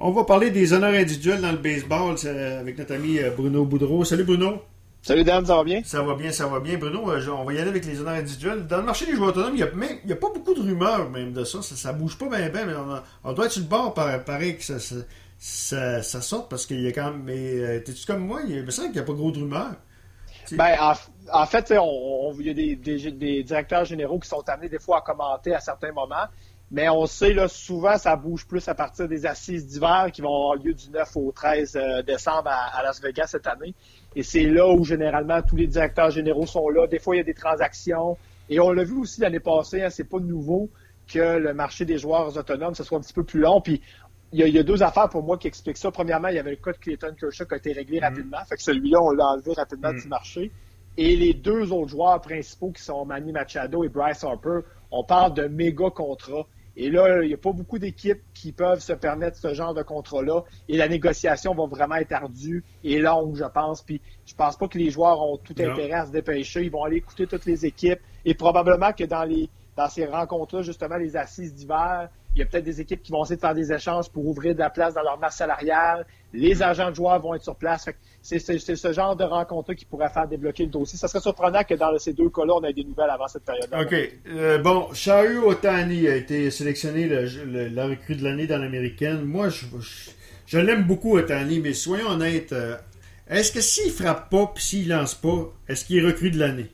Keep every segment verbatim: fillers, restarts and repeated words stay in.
On va parler des honneurs individuels dans le baseball avec notre ami Bruno Boudreau. Salut Bruno. Salut Dan, ça va bien? Ça va bien, ça va bien. Bruno, on va y aller avec les honneurs individuels. Dans le marché des joueurs autonomes, il n'y a, a pas beaucoup de rumeurs même de ça. Ça, ça bouge pas bien, bien, mais on, a, on doit être sur le bord, pareil, que ça, ça, ça, ça sorte parce qu'il y a quand même. Mais t'es-tu comme moi? Il me semble qu'il n'y a pas gros de rumeurs. Ben, en, en fait, on, on, il y a des, des, des directeurs généraux qui sont amenés des fois à commenter à certains moments. Mais on sait, là, souvent, ça bouge plus à partir des assises d'hiver qui vont avoir lieu du neuf au treize décembre à, à Las Vegas cette année. Et c'est là où, généralement, tous les directeurs généraux sont là. Des fois, il y a des transactions. Et on l'a vu aussi l'année passée, hein, c'est pas nouveau que le marché des joueurs autonomes, ce soit un petit peu plus long. Puis, il y a, il y a deux affaires pour moi qui expliquent ça. Premièrement, il y avait le cas de Clayton Kershaw qui a été réglé mm. rapidement. Fait que celui-là, on l'a enlevé rapidement mm. du marché. Et les deux autres joueurs principaux qui sont Manny Machado et Bryce Harper, on parle de méga contrats. Et là, il n'y a pas beaucoup d'équipes qui peuvent se permettre ce genre de contrat-là. Et la négociation va vraiment être ardue et longue, je pense. Puis je pense pas que les joueurs ont tout non. intérêt à se dépêcher. Ils vont aller écouter toutes les équipes. Et probablement que dans les dans ces rencontres-là, justement, les assises d'hiver, il y a peut-être des équipes qui vont essayer de faire des échanges pour ouvrir de la place dans leur masse salariale. Les agents de joueurs vont être sur place. Fait que c'est, c'est, c'est ce genre de rencontre-là qui pourrait faire débloquer le dossier. Ça serait surprenant que dans ces deux cas-là, on ait des nouvelles avant cette période-là. OK. Euh, bon, Shohei Ohtani a été sélectionné le, le, la recrue de l'année dans l'américaine. Moi, je, je, je l'aime beaucoup, Ohtani, mais soyons honnêtes. Euh, est-ce que s'il frappe pas puis s'il lance pas, est-ce qu'il est recrue de l'année?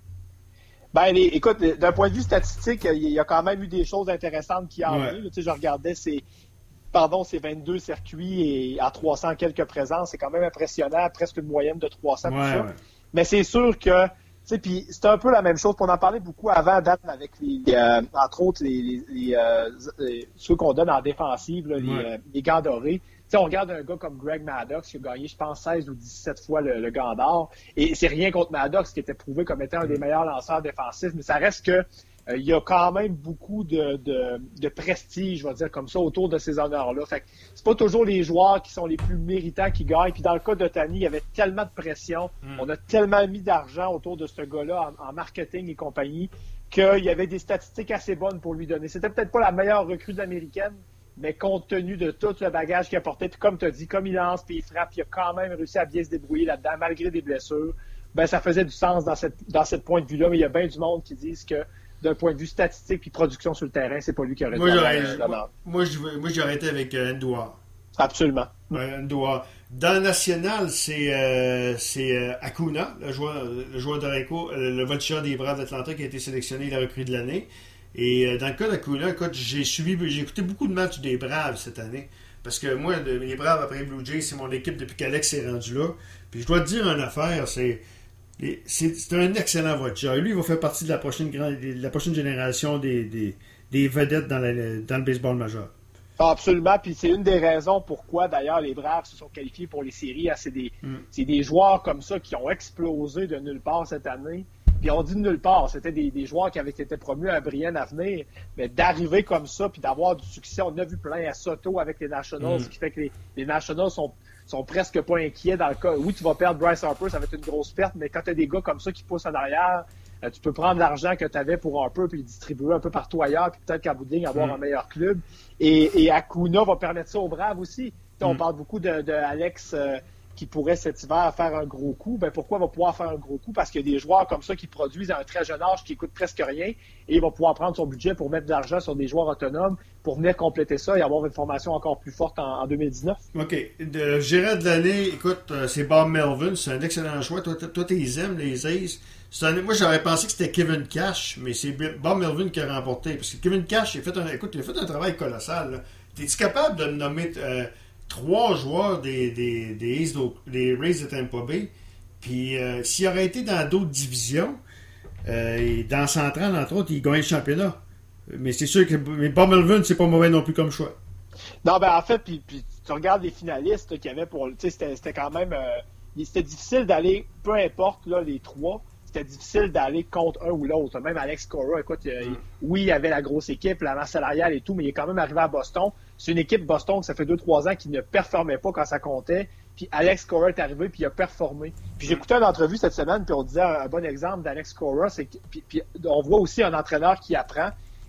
Ben, les, écoute, d'un point de vue statistique, il y a quand même eu des choses intéressantes qui ont eu. Tu sais, je regardais ces, pardon, ces vingt-deux circuits et à trois cents quelques présences. C'est quand même impressionnant, presque une moyenne de trois cents. Ouais, tout ça. Ouais. Mais c'est sûr que, tu sais, puis c'est un peu la même chose. On en parlait beaucoup avant, Dan, avec les, euh, entre autres, les, les, les, euh, les ceux qu'on donne en défensive, là, les, ouais. euh, les gants dorés. T'sais, on regarde un gars comme Greg Maddux qui a gagné, je pense, seize ou dix-sept fois le, le gant d'or. Et c'est rien contre Maddux qui était prouvé comme étant un des meilleurs lanceurs défensifs, mais ça reste que euh, il y a quand même beaucoup de, de, de prestige, je vais dire comme ça, autour de ces honneurs-là. Fait que c'est pas toujours les joueurs qui sont les plus méritants qui gagnent. Puis dans le cas d'Ohtani, il y avait tellement de pression, mm. on a tellement mis d'argent autour de ce gars-là en, en marketing et compagnie qu'il y avait des statistiques assez bonnes pour lui donner. C'était peut-être pas la meilleure recrue américaine, mais compte tenu de tout le bagage qu'il a porté, puis comme tu as dit, comme il lance, puis il frappe, il a quand même réussi à bien se débrouiller là-dedans, malgré des blessures, ben ça faisait du sens dans cette dans cette point de vue-là, mais il y a bien du monde qui disent que d'un point de vue statistique puis production sur le terrain, c'est pas lui qui aurait moi, dû j'aurais, avoir moi, moi, je, moi, j'aurais été avec euh, Andujar. Absolument. Ouais, Andujar. Dans le national, c'est, euh, c'est euh, Acuna, le joueur, le joueur d'Oreco, euh, le voltigeur des Braves d'Atlanta qui a été sélectionné la recrue de l'année. Et euh, dans le cas d'Acuna, écoute, j'ai suivi, j'ai écouté beaucoup de matchs des Braves cette année. Parce que moi, de, les Braves après les Blue Jays, c'est mon équipe depuis qu'Alex est rendu là. Puis je dois te dire une affaire, c'est, c'est, c'est un excellent voltigeur. Lui, il va faire partie de la prochaine, de la prochaine génération des, des, des vedettes dans, la, dans le baseball majeur. Ah, absolument, puis c'est une des raisons pourquoi d'ailleurs les Braves se sont qualifiés pour les séries. Ah, c'est, des, mm. c'est des joueurs comme ça qui ont explosé de nulle part cette année. Puis on dit de nulle part, c'était des, des joueurs qui avaient été promus à un brillant avenir, mais d'arriver comme ça puis d'avoir du succès, on a vu plein à Soto avec les Nationals, mm. ce qui fait que les, les Nationals sont, sont presque pas inquiets dans le cas. Oui, tu vas perdre Bryce Harper, ça va être une grosse perte, mais quand tu as des gars comme ça qui poussent en arrière, euh, tu peux prendre l'argent que tu avais pour Harper puis le distribuer un peu partout ailleurs, puis peut-être qu'à bout de ligne, avoir mm. un meilleur club. Et, et Acuna va permettre ça aux Braves aussi. Mm. On parle beaucoup de, de Alex... Euh, qui pourrait cet hiver faire un gros coup, ben pourquoi il va pouvoir faire un gros coup? Parce qu'il y a des joueurs comme ça qui produisent à un très jeune âge, qui coûtent presque rien, et il va pouvoir prendre son budget pour mettre de l'argent sur des joueurs autonomes pour venir compléter ça et avoir une formation encore plus forte en, en deux mille dix-neuf. OK. Le gérant de l'année, écoute, c'est Bob Melvin, c'est un excellent choix. Toi, toi, tu les aimes, les Aces. C'est un... Moi, j'aurais pensé que c'était Kevin Cash, mais c'est Bob Melvin qui a remporté. Parce que Kevin Cash, il a fait un, écoute, il a fait un travail colossal. Là. Es-tu capable de me nommer... Euh, trois joueurs des, des, des, Aces des Rays de Tampa Bay. Puis euh, s'il aurait été dans d'autres divisions, euh, et dans Central, entre autres, il gagnait le championnat. Mais c'est sûr que mais Bob Melvin, c'est pas mauvais non plus comme choix. Non, ben en fait, puis, puis tu regardes les finalistes qu'il y avait pour. Tu sais, c'était, c'était quand même. Euh, c'était difficile d'aller, peu importe là, les trois. C'était difficile d'aller contre un ou l'autre. Même Alex Cora, écoute, euh, mm. oui, il avait la grosse équipe, la masse salariale et tout, mais il est quand même arrivé à Boston. C'est une équipe Boston que ça fait deux trois ans qui ne performait pas quand ça comptait. Puis Alex Cora est arrivé puis il a performé. Puis j'écoutais une entrevue cette semaine puis on disait un, un bon exemple d'Alex Cora, c'est que, puis, puis on voit aussi un entraîneur qui apprend.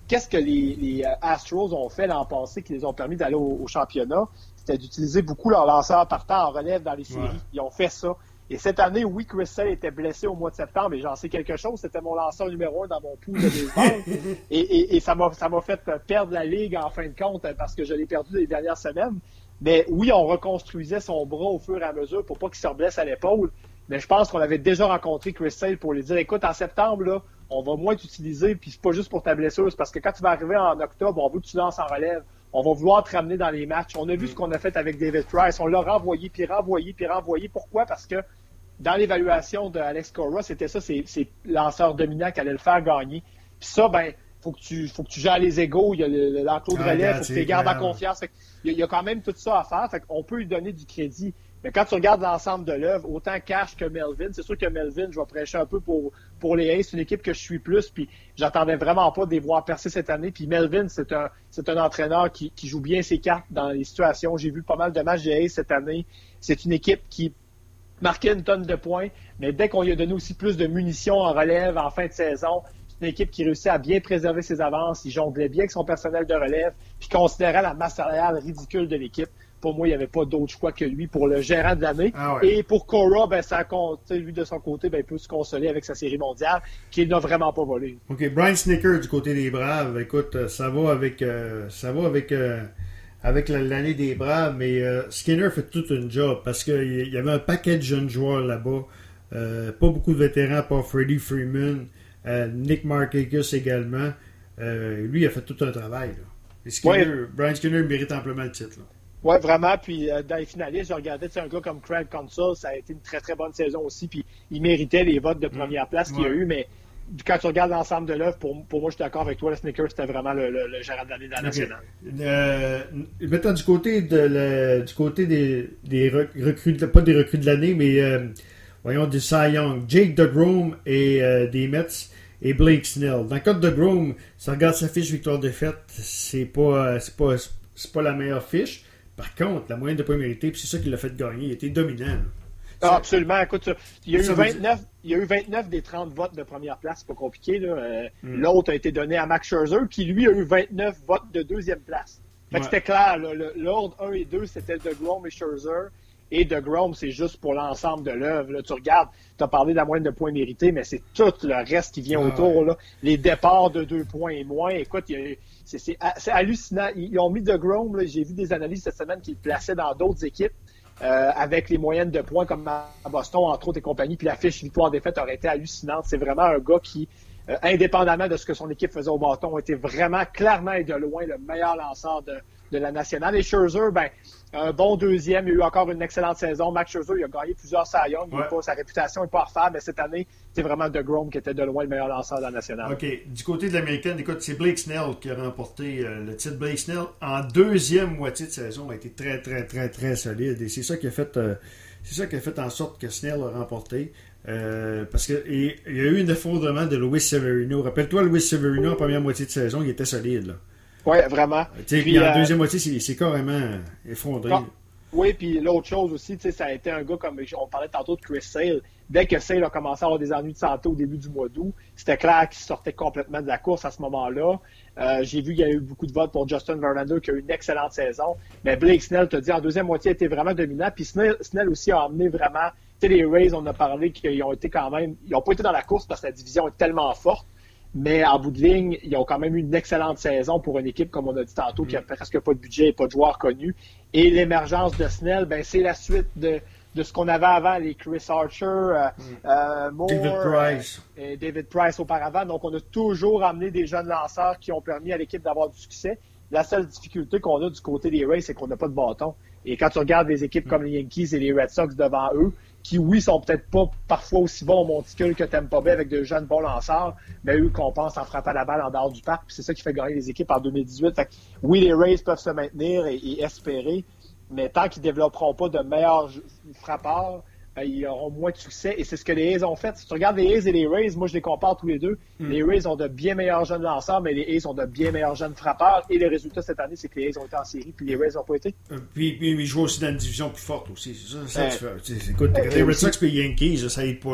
qu'est-ce que les, les Astros ont fait l'an passé qui les ont permis d'aller au, au championnat? C'était d'utiliser beaucoup leurs lanceurs partant en relève dans les séries. Ouais. Ils ont fait ça. Et cette année, oui, Chris Sale était blessé au mois de septembre, et j'en sais quelque chose. C'était mon lanceur numéro un dans mon pool de baseball. et, et, et ça m'a, ça m'a fait perdre la ligue en fin de compte parce que je l'ai perdu les dernières semaines. Mais oui, on reconstruisait son bras au fur et à mesure pour pas qu'il se reblesse à l'épaule. Mais je pense qu'on avait déjà rencontré Chris Sale pour lui dire, écoute, en septembre, là, on va moins t'utiliser, puis c'est pas juste pour ta blessure, c'est parce que quand tu vas arriver en octobre, on veut que tu lances en relève. On va vouloir te ramener dans les matchs. On a vu ce qu'on a fait avec David Price. On l'a renvoyé, puis renvoyé, puis renvoyé. Pourquoi? Parce que dans l'évaluation de Alex Cora, c'était ça, c'est, c'est lanceur dominant qui allait le faire gagner. Puis ça, ben, faut que tu, faut que tu gères les égos. Il y a le, le, l'enclos de relève, faut que tu les gardes en confiance. Fait il, y a, il y a quand même tout ça à faire. Fait qu'on peut lui donner du crédit. Mais quand tu regardes l'ensemble de l'œuvre, autant Cash que Melvin, c'est sûr que Melvin, je vais prêcher un peu pour, pour les Aces. C'est une équipe que je suis plus, puis j'attendais vraiment pas de les voir percer cette année. Puis Melvin, c'est un, c'est un entraîneur qui, qui joue bien ses cartes dans les situations. J'ai vu pas mal de matchs des Aces cette année. C'est une équipe qui marquait une tonne de points, mais dès qu'on lui a donné aussi plus de munitions en relève en fin de saison, c'est une équipe qui réussit à bien préserver ses avances. Il jonglait bien avec son personnel de relève, puis considérait la masse salariale ridicule de l'équipe. Pour moi, il n'y avait pas d'autre choix que lui pour le gérant de l'année. Ah ouais. Et pour Cora, ben, ça compte, lui, de son côté, ben, il peut se consoler avec sa série mondiale, qu'il n'a vraiment pas volé. OK. Brian Snitker, du côté des Braves, écoute, ça va avec, euh, ça va avec, euh, avec l'année des Braves, mais euh, Skinner fait tout un job parce qu'il y avait un paquet de jeunes joueurs là-bas. Euh, pas beaucoup de vétérans, pas Freddie Freeman, euh, Nick Markakis également. Euh, lui, il a fait tout un travail. Là. Et Skinner, ouais. Brian Skinner mérite amplement le titre. Là. Oui, vraiment. Puis euh, dans les finalistes, je regardais un gars comme Craig Counsell, ça a été une très, très bonne saison aussi. Puis il méritait les votes de première place qu'il ouais. y a eu. Mais quand tu regardes l'ensemble de l'œuvre, pour, pour moi, je suis d'accord avec toi. Le Snickers, c'était vraiment le, le, le gérant de l'année de la nationale. Okay. Euh, maintenant, du côté, de la, du côté des, des recrues, pas des recrues de l'année, mais euh, voyons, du Cy Young, Jake DeGrom et euh, des Mets et Blake Snell. Dans le cas de DeGrom, si on regarde sa fiche victoire-défaite, c'est pas, c'est pas, c'est pas la meilleure fiche. Par contre, la moyenne de points mérités, puis c'est ça qui l'a fait gagner. Il était dominant. Ah, absolument. Écoute, il y, a eu vingt-neuf, il y a eu vingt-neuf des trente votes de première place. C'est pas compliqué. Là. Euh, mm. L'autre a été donné à Max Scherzer, qui lui a eu vingt-neuf votes de deuxième place. Fait que ouais. c'était clair. Là, le, l'ordre un et deux, c'était DeGrom et Scherzer. Et DeGrom, c'est juste pour l'ensemble de l'œuvre. Là, tu regardes, tu as parlé de la moyenne de points mérités, mais c'est tout le reste qui vient ah, autour. Ouais. Là. Les départs de deux points et moins. Écoute, il y a, c'est, c'est, c'est hallucinant. Ils ont mis DeGrom, là, j'ai vu des analyses cette semaine qu'ils le plaçaient dans d'autres équipes euh, avec les moyennes de points comme à Boston, entre autres, et compagnie. Puis la fiche victoire-défaite aurait été hallucinante. C'est vraiment un gars qui, euh, indépendamment de ce que son équipe faisait au bâton, était vraiment clairement et de loin le meilleur lanceur de, de la nationale. Et Scherzer, ben, un bon deuxième, il a eu encore une excellente saison. Max Scherzer, il a gagné plusieurs Cy Young. Ouais. Pas, sa réputation n'est pas à refaire, mais cette année, c'est vraiment DeGrom qui était de loin le meilleur lanceur de la nationale. OK. Du côté de l'américaine, écoute, c'est Blake Snell qui a remporté euh, le titre. Blake Snell, en deuxième moitié de saison, a été très, très, très, très solide. Et c'est ça qui a fait, euh, c'est ça qui a fait en sorte que Snell a remporté. Euh, parce qu'il y a eu un effondrement de Luis Severino. Rappelle-toi, Luis Severino, en première moitié de saison, il était solide, là. Oui, vraiment. Puis, puis en euh, deuxième moitié, c'est, c'est carrément effondré. Quand, oui, puis l'autre chose aussi, ça a été un gars comme on parlait tantôt de Chris Sale. Dès que Sale a commencé à avoir des ennuis de santé au début du mois d'août, c'était clair qu'il sortait complètement de la course à ce moment-là. Euh, j'ai vu qu'il y a eu beaucoup de votes pour Justin Verlander qui a eu une excellente saison. Mais Blake Snell, te dit, en deuxième moitié, a été vraiment dominant. Puis Snell, Snell aussi a emmené vraiment. Tu sais, les Rays, on a parlé qu'ils ont été quand même. Ils n'ont pas été dans la course parce que la division est tellement forte. Mais en bout de ligne, ils ont quand même eu une excellente saison pour une équipe, comme on a dit tantôt, qui a presque pas de budget et pas de joueurs connus. Et l'émergence de Snell, ben c'est la suite de, de ce qu'on avait avant, les Chris Archer, euh, mm. euh, Moore, David Price. Euh, et David Price auparavant. Donc, on a toujours amené des jeunes lanceurs qui ont permis à l'équipe d'avoir du succès. La seule difficulté qu'on a du côté des Rays, c'est qu'on n'a pas de bâton. Et quand tu regardes des équipes mm. comme les Yankees et les Red Sox devant eux, qui, oui, sont peut-être pas parfois aussi bons au monticule que Tampa Bay avec de jeunes bons lanceurs, mais eux compensent en frappant la balle en dehors du parc. Puis c'est ça qui fait gagner les équipes en deux mille dix-huit. Fait que, oui, les Rays peuvent se maintenir et, et espérer, mais tant qu'ils développeront pas de meilleurs frappeurs, euh, ils auront moins de succès. Et c'est ce que les A's ont fait. Si tu regardes les A's et les Rays, moi je les compare tous les deux. Mm. Les Rays ont de bien meilleurs jeunes lanceurs, mais les A's ont de bien meilleurs jeunes frappeurs. Et le résultat cette année, c'est que les A's ont été en série, puis les Rays n'ont pas été. Euh, puis, puis ils jouent aussi dans une division plus forte aussi. C'est ça, ça euh, c'est, écoute, euh, les Red Sox et les Yankees, ça aide pas.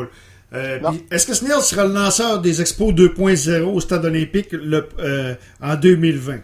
Euh, puis, est-ce que Snell sera le lanceur des Expos deux point zéro au Stade olympique le, euh, en deux mille vingt?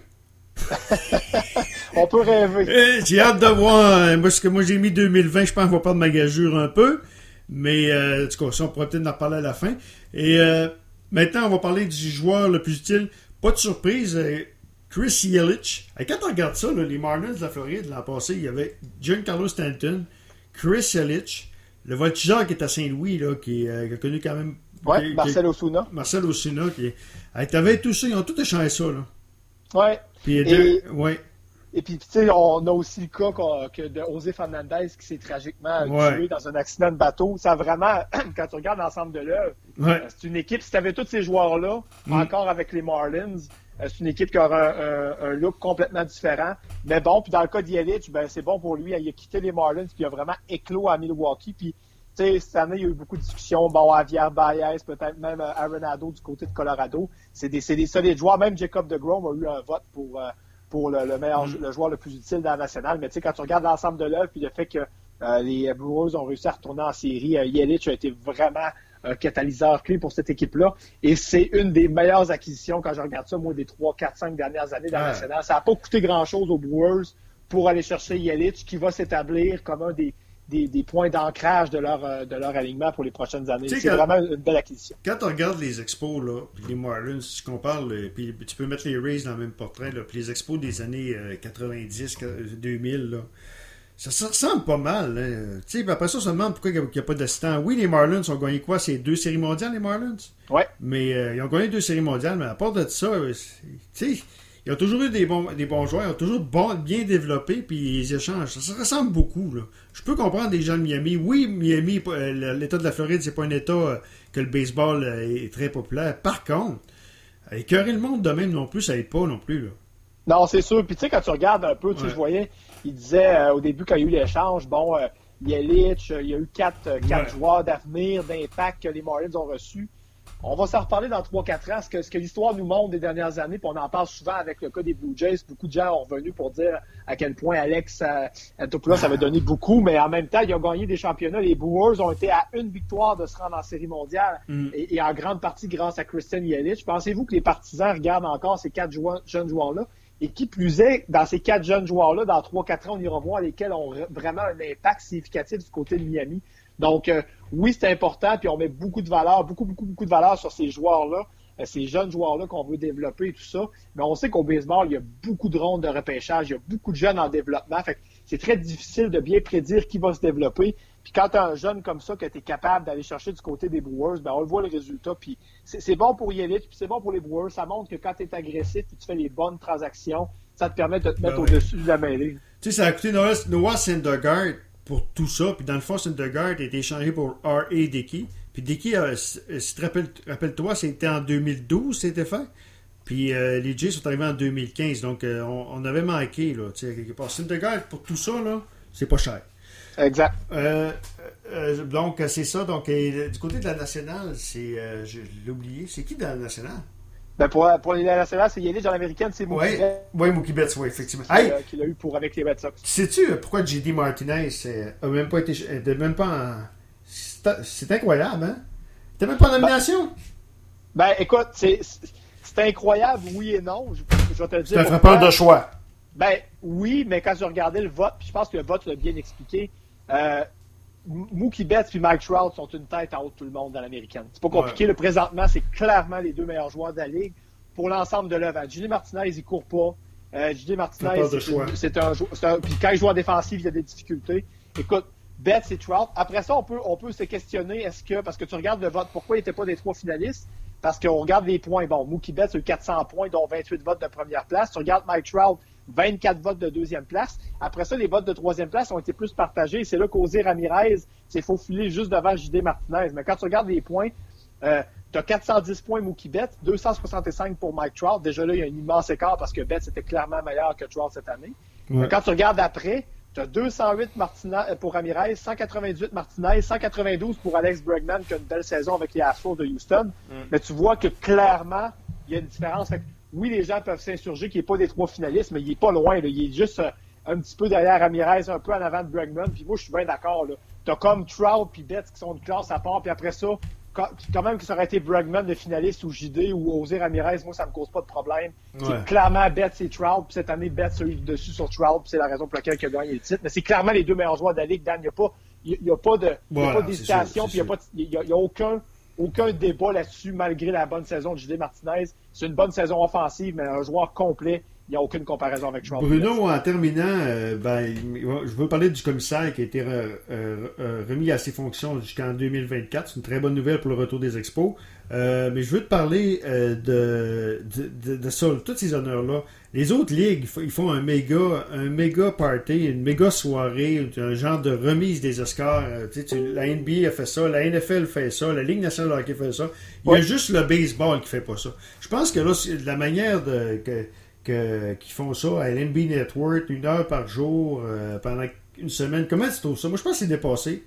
On peut rêver. Euh, j'ai hâte de voir. Moi, ce que moi j'ai mis deux mille vingt, je pense qu'on va perdre ma gageure un peu. Mais, euh, en tout cas, ça, on pourrait peut-être en reparler à la fin. Et euh, maintenant, on va parler du joueur le plus utile. Pas de surprise, euh, Chris Yelich. Et quand on regarde ça, là, les Marlins de la Floride, l'an passé, il y avait Giancarlo Stanton, Chris Yelich, le voltigeur qui est à Saint-Louis, là, qui, euh, qui a connu quand même... Ouais, qui, Marcel qui, Osuna. Marcel Osuna, qui... Hey, t'avais tout ça, ils ont tout échangé ça, là. Ouais. Puis, et, deux, ouais. et puis, tu sais, on a aussi le cas que de José Fernandez qui s'est tragiquement ouais. tué dans un accident de bateau. Ça vraiment, quand tu regardes l'ensemble de l'œuvre, ouais. c'est une équipe, si tu avais tous ces joueurs-là, mm. encore avec les Marlins, c'est une équipe qui aura un, un, un look complètement différent. Mais bon, puis dans le cas d'Yelich, ben, c'est bon pour lui. Il a quitté les Marlins, puis il a vraiment éclos à Milwaukee. Puis, tu sais, cette année, il y a eu beaucoup de discussions. Bon, Javier Baez, peut-être même Arenado du côté de Colorado. C'est des, c'est des solides joueurs. Même Jacob deGrom a eu un vote pour, euh, pour le, le meilleur, mm. le joueur le plus utile dans la nationale. Mais tu sais, quand tu regardes l'ensemble de l'œuvre, puis le fait que euh, les Brewers ont réussi à retourner en série, euh, Yelich a été vraiment un catalyseur clé pour cette équipe-là. Et c'est une des meilleures acquisitions quand je regarde ça, moi, des trois, quatre, cinq dernières années dans la nationale. Ça n'a pas coûté grand-chose aux Brewers pour aller chercher Yelich, qui va s'établir comme un des, des, des points d'ancrage de leur, de leur alignement pour les prochaines années. C'est quand, vraiment une belle acquisition. Quand on regarde les expos, là, puis les Marlins, si tu compares, là, puis tu peux mettre les Rays dans le même portrait, là, puis les expos des années euh, quatre-vingt-dix, deux mille, là, ça, ça ressemble pas mal. Hein. Tu sais, après ça, on se demande pourquoi il n'y a, a pas d'assistant. Oui, les Marlins ont gagné quoi? C'est deux séries mondiales, les Marlins? Oui. Mais euh, ils ont gagné deux séries mondiales, mais à part de ça, tu sais, ils ont toujours eu des bons, des bons joueurs, ils ont toujours bon, bien développé, puis ils échangent. Ça, ça ressemble beaucoup. Là. Je peux comprendre des gens de Miami. Oui, Miami, l'État de la Floride, c'est pas un État euh, que le baseball euh, est très populaire. Par contre, écœurer le monde de même non plus, ça aide pas non plus. Là. Non, c'est sûr. Puis tu sais, quand tu regardes un peu, tu sais, ouais. je voyais, il disait euh, au début, quand il y a eu l'échange, bon, euh, Yelich, euh, il y a eu quatre, euh, quatre ouais. joueurs d'avenir, d'impact que les Marlins ont reçus. On va s'en reparler dans trois quatre ans. Ce que, ce que l'histoire nous montre des dernières années, puis on en parle souvent avec le cas des Blue Jays. Beaucoup de gens ont revenu pour dire à quel point Alex euh, Anthopoulos avait donné beaucoup, mais en même temps, ils ont gagné des championnats. Les Brewers ont été à une victoire de se rendre en Série mondiale, mm. et, et en grande partie grâce à Christian Yelich. Pensez-vous que les partisans regardent encore ces quatre joueurs, jeunes joueurs-là? Et qui plus est, dans ces quatre jeunes joueurs-là, dans trois quatre ans, on ira voir lesquels ont vraiment un impact significatif du côté de Miami. Donc, euh, oui, c'est important, puis on met beaucoup de valeur, beaucoup, beaucoup, beaucoup de valeur sur ces joueurs-là, euh, ces jeunes joueurs-là qu'on veut développer et tout ça. Mais on sait qu'au baseball, il y a beaucoup de rondes de repêchage, il y a beaucoup de jeunes en développement. Fait que c'est très difficile de bien prédire qui va se développer. Puis quand tu as un jeune comme ça que tu es capable d'aller chercher du côté des Brewers, ben on le voit le résultat. Puis c'est, c'est bon pour Yelich, puis c'est bon pour les Brewers. Ça montre que quand tu es agressif et tu fais les bonnes transactions, ça te permet de te mettre ben au-dessus oui. de la mêlée. Tu sais, ça a coûté Noah, Noah Syndergaard pour tout ça. Puis dans le fond, Syndergaard a été échangé pour R A. Dickey. Puis Dickey, euh, si tu te rappelles, rappelle-toi, c'était en deux mille douze, c'était fait. Puis euh, les Jays sont arrivés en deux mille quinze. Donc euh, on, on avait manqué, là. Tu sais, quelque part. Syndergaard, pour tout ça, là, c'est pas cher. Exact. Euh, euh, donc, c'est ça. Donc, et, du côté de la nationale, c'est. Euh, je l'ai oublié. C'est qui dans la nationale? Ben pour, pour les nationales, c'est Yelich. Dans l'américaine, c'est Mookie ouais. Betts. Oui, Mookie Betts, oui, effectivement. Qui, hey, euh, qu'il a eu pour avec les Red Sox. Sais-tu pourquoi J D Martinez n'a même pas été. De même pas en... c'est, c'est incroyable, hein? T'es même pas en nomination? Ben, ben écoute, c'est, c'est incroyable, oui et non. Je, je vais te le dire. C'est un frappeur de choix. Ben, oui, mais quand je regardais le vote, puis je pense que le vote l'a bien expliqué, euh, Mookie Betts et Mike Trout sont une tête en haut de tout le monde dans l'américaine. C'est pas compliqué. Ouais. Le présentement, c'est clairement les deux meilleurs joueurs de la Ligue pour l'ensemble de l'œuvre. J D Martinez, il court pas. Euh, J D Martinez, c'est, c'est un joueur. Puis quand il joue en défensive, il y a des difficultés. Écoute, Betts et Trout. Après ça, on peut, on peut se questionner, est-ce que, parce que tu regardes le vote, pourquoi il n'était pas des trois finalistes? Parce qu'on regarde les points. Bon, Mookie Betts a eu quatre cents points, dont vingt-huit votes de première place. Tu regardes Mike Trout, vingt-quatre votes de deuxième place. Après ça, les votes de troisième place ont été plus partagés. C'est là qu'José Ramirez s'est faufilé juste devant J D Martinez. Mais quand tu regardes les points, euh, tu as quatre cent dix points Mookie Betts, deux cent soixante-cinq pour Mike Trout. Déjà là, il y a un immense écart parce que Betts était clairement meilleur que Trout cette année. Ouais. Mais quand tu regardes après, tu as deux cent huit Martinez, pour Ramirez, cent quatre-vingt-dix Martinez, cent quatre-vingt-douze pour Alex Bregman qui a une belle saison avec les Astros de Houston. Mm. Mais tu vois que clairement, il y a une différence. Fait que, oui, les gens peuvent s'insurger qu'il n'est pas des trois finalistes, mais il n'est pas loin. Là. Il est juste euh, un petit peu derrière Ramirez, un peu en avant de Bregman. Puis moi, je suis bien d'accord. Tu as comme Trout puis Betts qui sont de classe à part. Puis après ça, quand même que ça aurait été Bregman de finaliste ou J D ou José Ramirez, moi, ça me cause pas de problème. Ouais. Clairement, Betts et Trout, puis cette année, Betts a eu dessus sur Trout, puis c'est la raison pour laquelle il a gagné le titre. Mais c'est clairement les deux meilleurs joueurs de la Ligue, Dan. Il n'y a pas, il y a pas de, il y a voilà, pas d'hésitation, puis il n'y a, pas, il y a, il y a aucun, aucun débat là-dessus, malgré la bonne saison de J D Martinez. C'est une bonne saison offensive, mais un joueur complet. Il n'y a aucune comparaison avec Trout. Bruno, en terminant, euh, ben, je veux parler du commissaire qui a été re, euh, remis à ses fonctions jusqu'en deux mille vingt-quatre. C'est une très bonne nouvelle pour le retour des expos. Euh, mais je veux te parler euh, de, de, de, de ça, tous ces honneurs-là. Les autres ligues, ils font un méga, un méga party, une méga soirée, un genre de remise des Oscars. Euh, tu sais, tu, la N B A a fait ça, la N F L fait ça, la Ligue nationale de hockey fait ça. Il ouais. y a juste le baseball qui fait pas ça. Je pense que là, c'est de la manière de... Que, Que, qui font ça à N B A Network, une heure par jour, euh, pendant une semaine. Comment tu trouves ça? Moi, je pense que c'est dépassé.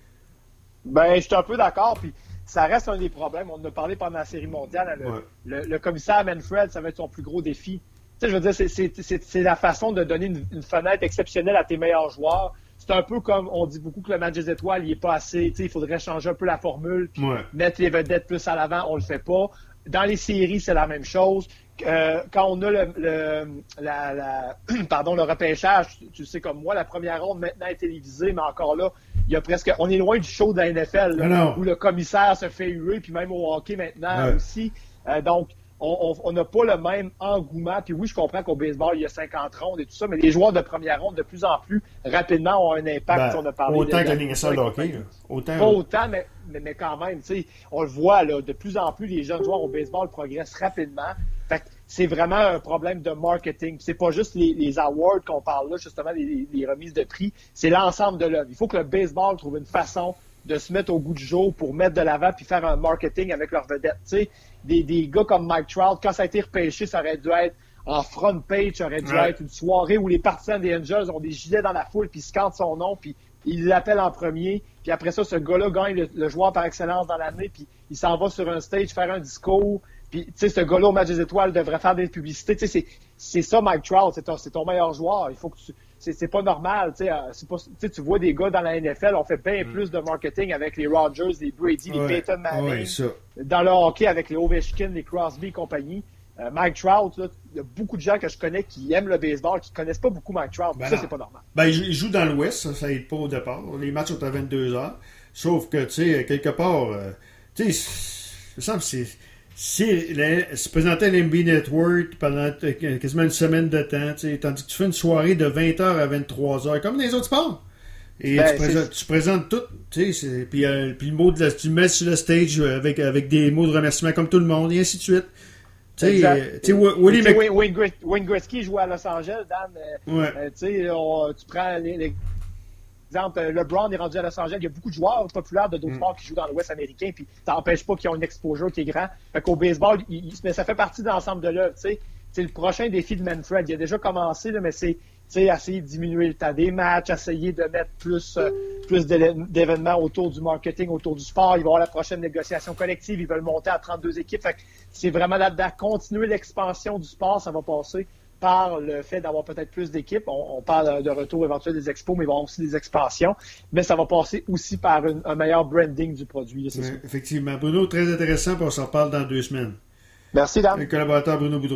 Ben, je suis un peu d'accord, puis ça reste un des problèmes. On en a parlé pendant la Série mondiale. Le, ouais. le, le commissaire Manfred, ça va être son plus gros défi. Tu sais, je veux dire, c'est, c'est, c'est, c'est la façon de donner une, une fenêtre exceptionnelle à tes meilleurs joueurs. C'est un peu comme, on dit beaucoup que le match des étoiles, il est pas assez, tu sais, il faudrait changer un peu la formule, puis ouais. mettre les vedettes plus à l'avant, on le fait pas. Dans les séries, c'est la même chose. Euh, quand on a le, le, la, la, pardon, le repêchage, tu, tu sais comme moi, la première ronde maintenant est télévisée, mais encore là, il y a presque, on est loin du show de la N F L, là, où le commissaire se fait huer, puis même au hockey maintenant ouais. aussi. Euh, donc, on n'a pas le même engouement. Puis oui, je comprends qu'au baseball, il y a cinquante rondes et tout ça, mais les joueurs de première ronde, de plus en plus, rapidement, ont un impact. Ben, si on a parlé autant de, que la Ligue nationale de hockey. Autant, pas autant, mais, mais, mais quand même, tu sais, on le voit, là, de plus en plus, les jeunes joueurs au baseball progressent rapidement. Fait que c'est vraiment un problème de marketing. C'est pas juste les, les awards qu'on parle là, justement, les, les remises de prix. C'est l'ensemble de l'œuvre. Il faut que le baseball trouve une façon de se mettre au goût du jour pour mettre de l'avant puis faire un marketing avec leurs vedettes. Tu sais, des, des gars comme Mike Trout, quand ça a été repêché, ça aurait dû être en front page, ça aurait dû ouais. être une soirée où les partisans des Angels ont des gilets dans la foule puis scandent son nom puis ils l'appellent en premier. Puis après ça, ce gars-là gagne le, le joueur par excellence dans l'année puis il s'en va sur un stage faire un discours. Puis, tu sais, ce gars-là au match des étoiles devrait faire des publicités. Tu sais, c'est, c'est ça, Mike Trout. C'est ton, c'est ton meilleur joueur. Il faut que tu, c'est, c'est pas normal. Tu sais, c'est pas, tu sais, tu vois des gars dans la N F L, on fait bien mm. plus de marketing avec les Rodgers, les Brady, ouais, les Peyton Manning. Ouais, ça. Dans le hockey avec les Ovechkin, les Crosby et compagnie. Euh, Mike Trout, là, il y a beaucoup de gens que je connais qui aiment le baseball, qui connaissent pas beaucoup Mike Trout. Ben ça, non. C'est pas normal. Ben, il joue dans l'Ouest, ça, ça aide pas au départ. Les matchs sont à vingt-deux heures. Sauf que, tu sais, quelque part, euh, tu sais, il me semble que c'est. Si se présenter à l'N B A Network pendant quasiment une semaine de temps, tandis que tu fais une soirée de vingt heures à vingt-trois heures, comme dans les autres sports. Et ben, tu, présentes, tu présentes tout, tu sais, puis, euh, puis le mot de la, tu le mets sur le stage avec, avec des mots de remerciement comme tout le monde, et ainsi de suite. Tu sais, euh, Willie Mc... Wayne, Wayne, Wayne Gretzky jouait à Los Angeles, Dan. Euh, ouais. euh, tu sais, on, tu prends les, les exemple, LeBron est rendu à Los Angeles. Il y a beaucoup de joueurs populaires de d'autres mm. sports qui jouent dans l'Ouest américain, puis ça n'empêche pas qu'ils ont une exposure qui est grande. Fait qu'au baseball, il, il, mais ça fait partie de l'ensemble de l'œuvre. C'est le prochain défi de Manfred. Il a déjà commencé, là, mais c'est essayer de diminuer le temps des matchs, essayer de mettre plus, euh, plus d'événements autour du marketing, autour du sport. Il va y avoir la prochaine négociation collective. Ils veulent monter à trente-deux équipes. Fait que c'est vraiment là-dedans. Continuer l'expansion du sport, ça va passer par le fait d'avoir peut-être plus d'équipes. On, on parle de retour éventuel des expos, mais il va y avoir aussi des expansions. Mais ça va passer aussi par une, un meilleur branding du produit. Là, c'est ouais, sûr. Effectivement. Bruno, très intéressant, puis on s'en parle dans deux semaines. Merci, Dan. Le collaborateur Bruno Boudreau.